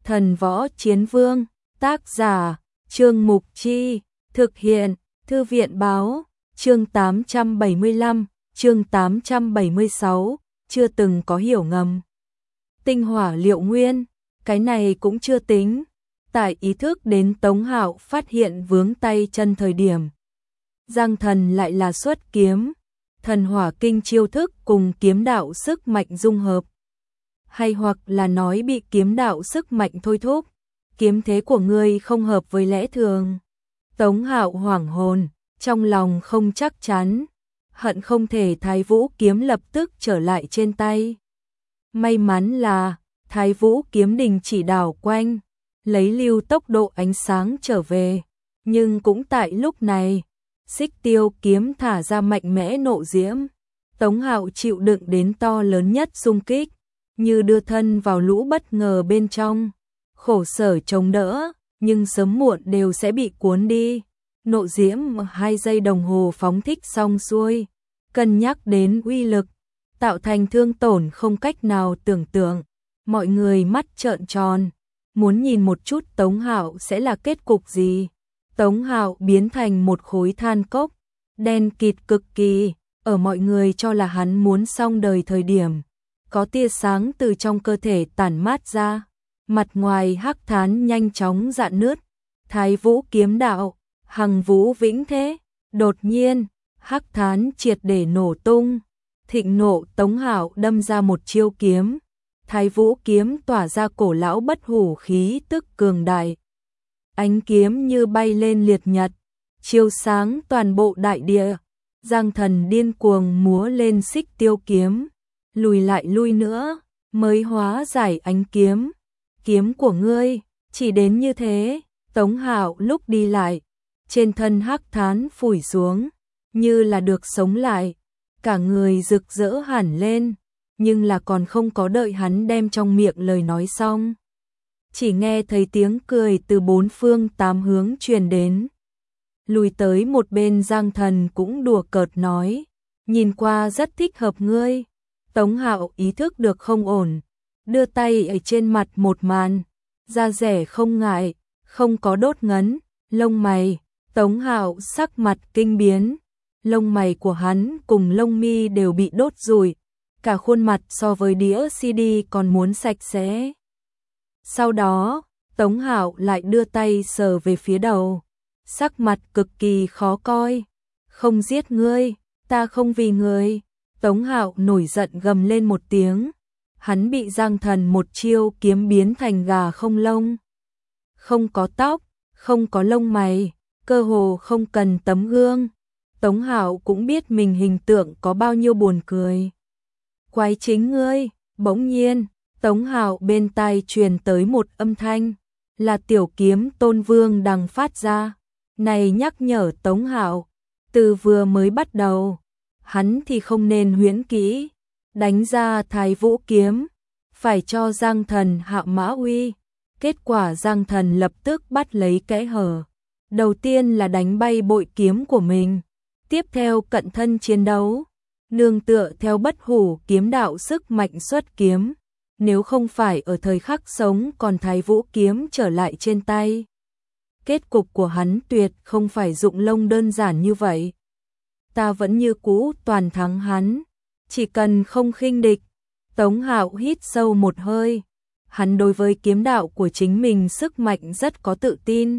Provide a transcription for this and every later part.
Thần Võ Chiến Vương, tác giả, Trương Mục Chi, thực hiện, Thư viện Báo, chương 875, chương 876, chưa từng có hiểu ngầm. Tinh hỏa liệu nguyên, cái này cũng chưa tính. Tại ý thức đến Tống Hạo phát hiện vướng tay chân thời điểm, Giang Thần lại là xuất kiếm, thần hỏa kinh chiêu thức cùng kiếm đạo sức mạnh dung hợp. Hay hoặc là nói bị kiếm đạo sức mạnh thôi thúc, kiếm thế của ngươi không hợp với lẽ thường. Tống Hạo hoảng hồn, trong lòng không chắc chắn, hận không thể Thái Vũ kiếm lập tức trở lại trên tay. May mắn là Thái Vũ kiếm đình chỉ đảo quanh, lấy lưu tốc độ ánh sáng trở về, nhưng cũng tại lúc này, Xích Tiêu kiếm thả ra mạnh mẽ nộ diễm. Tống Hạo chịu đựng đến to lớn nhất xung kích, như đưa thân vào lũ bất ngờ bên trong, khổ sở chống đỡ, nhưng sớm muộn đều sẽ bị cuốn đi. Nộ diễm 2 giây đồng hồ phóng thích xong xuôi, cân nhắc đến uy lực, tạo thành thương tổn không cách nào tưởng tượng. Mọi người mắt trợn tròn, muốn nhìn một chút Tống Hạo sẽ là kết cục gì. Tống Hạo biến thành một khối than cốc, đen kịt cực kỳ, ở mọi người cho là hắn muốn xong đời thời điểm. Có tia sáng từ trong cơ thể tản mát ra, mặt ngoài hắc thán nhanh chóng rạn nứt. Thái Vũ kiếm đạo, hằng vũ vĩnh thế. Đột nhiên, hắc thán triệt để nổ tung. Thịnh nộ, Tống Hạo đâm ra một chiêu kiếm. Thái Vũ kiếm tỏa ra cổ lão bất hủ khí tức cường đại. Ánh kiếm như bay lên liệt nhật, chiếu sáng toàn bộ đại địa. Giang Thần điên cuồng múa lên Xích Tiêu kiếm, lùi lại lui nữa, mới hóa giải ánh kiếm. Kiếm của ngươi, chỉ đến như thế. Tống Hạo lúc đi lại, trên thân hắc thán phủi xuống, như là được sống lại, cả người rực rỡ hẳn lên, nhưng là còn không có đợi hắn đem trong miệng lời nói xong. Chỉ nghe thấy tiếng cười từ bốn phương tám hướng truyền đến. Lùi tới một bên Giang Thần cũng đùa cợt nói, nhìn qua rất thích hợp ngươi. Tống Hạo ý thức được không ổn, đưa tay ở trên mặt một màn, da rẻ không ngại, không có đốt ngấn, lông mày. Tống Hạo sắc mặt kinh biến, lông mày của hắn cùng lông mi đều bị đốt rủi, cả khuôn mặt so với đĩa CD còn muốn sạch sẽ. Sau đó, Tống Hạo lại đưa tay sờ về phía đầu, sắc mặt cực kỳ khó coi. Không giết ngươi, ta không vì ngươi. Tống Hạo nổi giận gầm lên một tiếng, hắn bị Giang Thần một chiêu kiếm biến thành gà không lông. Không có tóc, không có lông mày, cơ hồ không cần tấm gương. Tống Hạo cũng biết mình hình tượng có bao nhiêu buồn cười. Quái chính ngươi. Bỗng nhiên, Tống Hạo bên tai truyền tới một âm thanh, là Tiểu Kiếm Tôn Vương Đằng phát ra. Này nhắc nhở Tống Hạo, từ vừa mới bắt đầu, hắn thì không nên huyễn kỹ, đánh ra Thái Vũ kiếm, phải cho Giang Thần hạ mã uy. Kết quả Giang Thần lập tức bắt lấy kẽ hở. Đầu tiên là đánh bay bội kiếm của mình, tiếp theo cận thân chiến đấu, nương tựa theo bất hủ kiếm đạo sức mạnh xuất kiếm. Nếu không phải ở thời khắc sống còn Thái Vũ kiếm trở lại trên tay, kết cục của hắn tuyệt không phải dụng lông đơn giản như vậy. Ta vẫn như cũ toàn thắng hắn, chỉ cần không khinh địch. Tống Hạo hít sâu một hơi, hắn đối với kiếm đạo của chính mình sức mạnh rất có tự tin.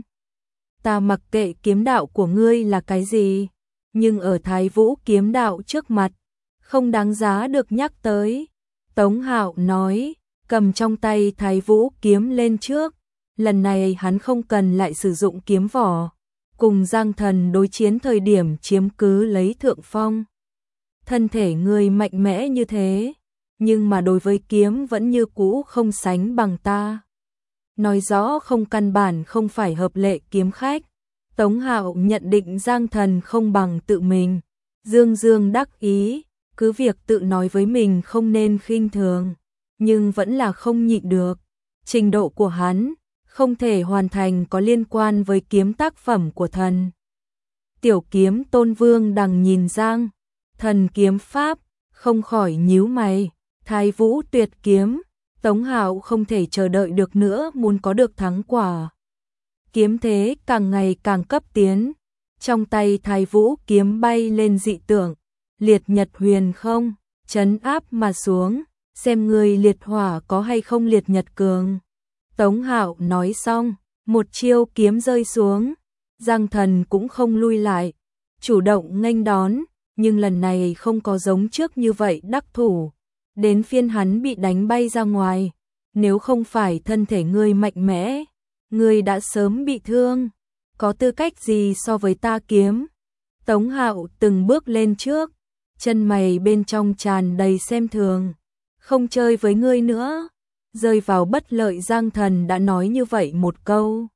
Ta mặc kệ kiếm đạo của ngươi là cái gì, nhưng ở Thái Vũ kiếm đạo trước mặt, không đáng giá được nhắc tới. Tống Hạo nói, cầm trong tay Thái Vũ kiếm lên trước. Lần này hắn không cần lại sử dụng kiếm vỏ, cùng Giang Thần đối chiến thời điểm chiếm cứ lấy thượng phong. Thân thể người mạnh mẽ như thế, nhưng mà đối với kiếm vẫn như cũ không sánh bằng ta. Nói rõ không, căn bản không phải hợp lệ kiếm khách. Tống Hạo nhận định Giang Thần không bằng tự mình, dương dương đắc ý, cứ việc tự nói với mình không nên khinh thường, nhưng vẫn là không nhịn được. Trình độ của hắn không thể hoàn thành có liên quan với kiếm tác phẩm của thần. Tiểu Kiếm Tôn Vương Đằng nhìn Giang Thần kiếm pháp, không khỏi nhíu mày. Thái Vũ tuyệt kiếm, Tống Hạo không thể chờ đợi được nữa, muốn có được thắng quả. Kiếm thế càng ngày càng cấp tiến, trong tay Thái Vũ kiếm bay lên dị tượng, liệt nhật huyền không, trấn áp mà xuống, xem người liệt hỏa có hay không liệt nhật cường. Tống Hạo nói xong, một chiêu kiếm rơi xuống, Giang Thần cũng không lui lại, chủ động nghênh đón, nhưng lần này không có giống trước như vậy đắc thủ, đến phiên hắn bị đánh bay ra ngoài, nếu không phải thân thể ngươi mạnh mẽ, ngươi đã sớm bị thương, có tư cách gì so với ta kiếm. Tống Hạo từng bước lên trước, chân mày bên trong tràn đầy xem thường, không chơi với ngươi nữa. Rơi vào bất lợi, Giang Thần đã nói như vậy một câu.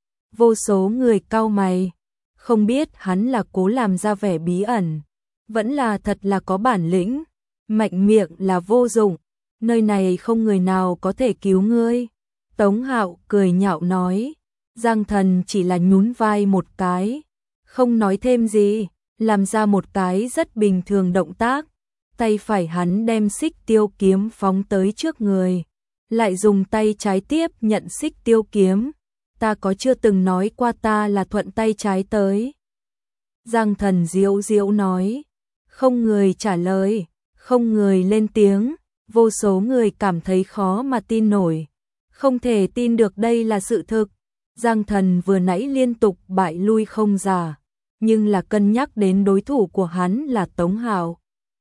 Vô số người cau mày, không biết hắn là cố làm ra vẻ bí ẩn, vẫn là thật là có bản lĩnh, mạnh miệng là vô dụng, nơi này không người nào có thể cứu ngươi. Tống Hạo cười nhạo nói, Giang Thần chỉ là nhún vai một cái, không nói thêm gì, làm ra một cái rất bình thường động tác, tay phải hắn đem xích tiêu kiếm phóng tới trước người, lại dùng tay trái tiếp nhận xích tiêu kiếm. Ta có chưa từng nói qua ta là thuận tay trái tới? Giang Thần diễu diễu nói. Không người trả lời, không người lên tiếng, vô số người cảm thấy khó mà tin nổi. Không thể tin được đây là sự thực. Giang Thần vừa nãy liên tục bại lui không giả, nhưng là cân nhắc đến đối thủ của hắn là Tống Hạo.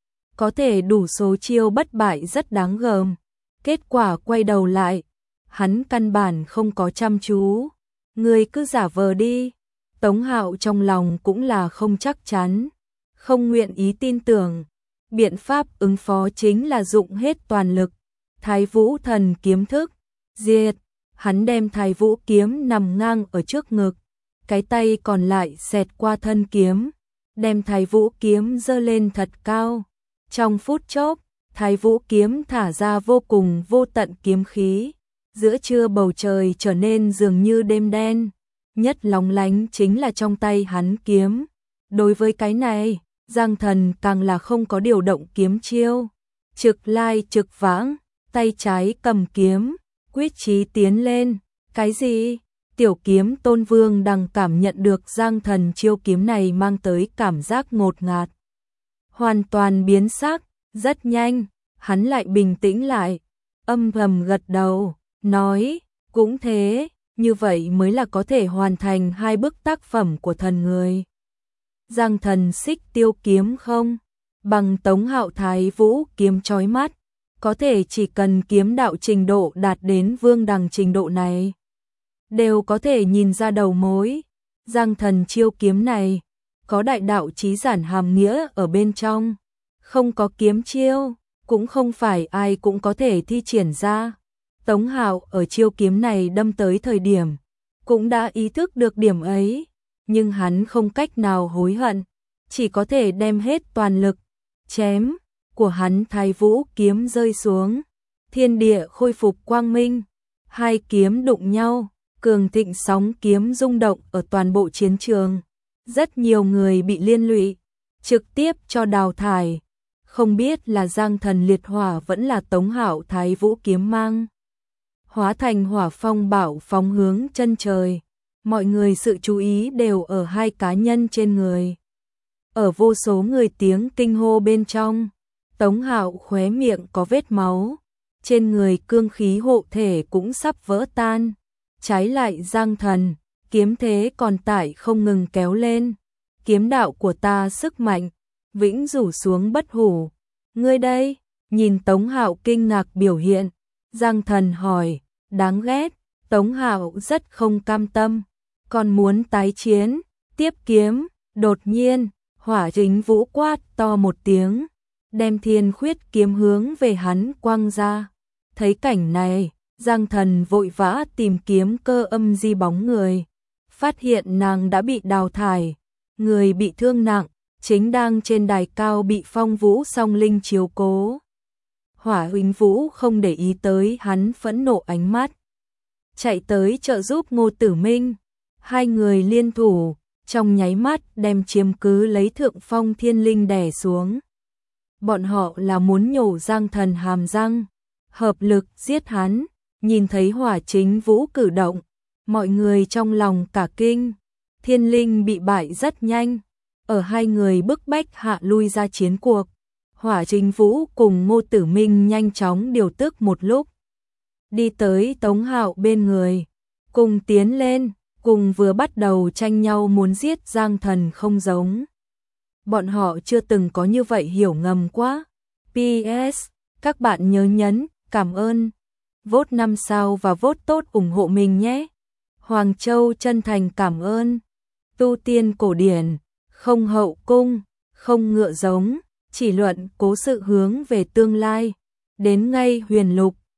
Có thể đủ số chiêu bất bại rất đáng gờm. Kết quả quay đầu lại, hắn căn bản không có chăm chú. Ngươi cứ giả vờ đi. Tống Hạo trong lòng cũng là không chắc chắn, không nguyện ý tin tưởng. Biện pháp ứng phó chính là dụng hết toàn lực. Thái Vũ thần kiếm thức, diệt. Hắn đem Thái Vũ kiếm nằm ngang ở trước ngực, cái tay còn lại xẹt qua thân kiếm, đem Thái Vũ kiếm giơ lên thật cao. Trong phút chốc, Thái Vũ kiếm thả ra vô cùng vô tận kiếm khí, giữa trưa bầu trời trở nên dường như đêm đen, nhất lóng lánh chính là trong tay hắn kiếm. Đối với cái này, Giang Thần càng là không có điều động kiếm chiêu, trực lai trực vãng, tay trái cầm kiếm, quyết chí tiến lên. Cái gì? Tiểu kiếm Tôn Vương đang cảm nhận được Giang Thần chiêu kiếm này mang tới cảm giác ngột ngạt, hoàn toàn biến sắc. Rất nhanh, hắn lại bình tĩnh lại, âm thầm gật đầu, nói, cũng thế, như vậy mới là có thể hoàn thành hai bức tác phẩm của thần người. Giang Thần xích tiêu kiếm không bằng Tống Hạo Thái Vũ kiếm chói mắt, có thể chỉ cần kiếm đạo trình độ đạt đến vương đẳng trình độ này, đều có thể nhìn ra đầu mối. Giang Thần chiêu kiếm này có đại đạo chí giản hàm nghĩa ở bên trong, không có kiếm chiêu, cũng không phải ai cũng có thể thi triển ra. Tống Hạo ở chiêu kiếm này đâm tới thời điểm, cũng đã ý thức được điểm ấy, nhưng hắn không cách nào hối hận, chỉ có thể đem hết toàn lực, chém, của hắn Thái Vũ kiếm rơi xuống, thiên địa khôi phục quang minh, hai kiếm đụng nhau, cường thịnh sóng kiếm rung động ở toàn bộ chiến trường, rất nhiều người bị liên lụy, trực tiếp cho đào thải. Không biết là Giang Thần liệt hỏa vẫn là Tống Hạo Thái Vũ kiếm mang hóa thành hỏa phong bảo phóng hướng chân trời. Mọi người sự chú ý đều ở hai cá nhân trên người. Ở vô số người tiếng kinh hô bên trong, Tống Hạo khóe miệng có vết máu, trên người cương khí hộ thể cũng sắp vỡ tan. Trái lại Giang Thần, kiếm thế còn tải không ngừng kéo lên. Kiếm đạo của ta sức mạnh, vĩnh rủ xuống bất hủ. Ngươi đây, nhìn Tống Hạo kinh ngạc biểu hiện, Giang Thần hỏi, đáng ghét. Tống Hạo rất không cam tâm, còn muốn tái chiến, tiếp kiếm. Đột nhiên, Hỏa Chính Vũ quát to một tiếng, đem Thiên Khuyết kiếm hướng về hắn quăng ra. Thấy cảnh này, Giang Thần vội vã tìm kiếm Cơ Âm Di bóng người, phát hiện nàng đã bị đào thải, người bị thương nặng, chính đang trên đài cao bị Phong Vũ song linh chiếu cố. Hỏa Chính Vũ không để ý tới hắn phẫn nộ ánh mắt, chạy tới trợ giúp Ngô Tử Minh. Hai người liên thủ, trong nháy mắt đem chiếm cứ lấy thượng phong thiên linh đè xuống. Bọn họ là muốn nhổ Giang Thần hàm răng, hợp lực giết hắn. Nhìn thấy Hỏa Chính Vũ cử động, mọi người trong lòng cả kinh. Thiên Linh bị bại rất nhanh, ở hai người bức bách hạ lui ra chiến cuộc. Hỏa Chính Vũ cùng Ngô Tử Minh nhanh chóng điều tức một lúc, đi tới Tống Hạo bên người, cùng tiến lên, cùng vừa bắt đầu tranh nhau muốn giết Giang Thần không giống. Bọn họ chưa từng có như vậy hiểu ngầm quá. PS, các bạn nhớ nhấn cảm ơn, vote 5 sao và vote tốt ủng hộ mình nhé. Hoàng Châu chân thành cảm ơn. Tu tiên cổ điển, không hậu cung, không ngựa giống, chỉ luận cố sự hướng về tương lai. Đến ngay huyền lục,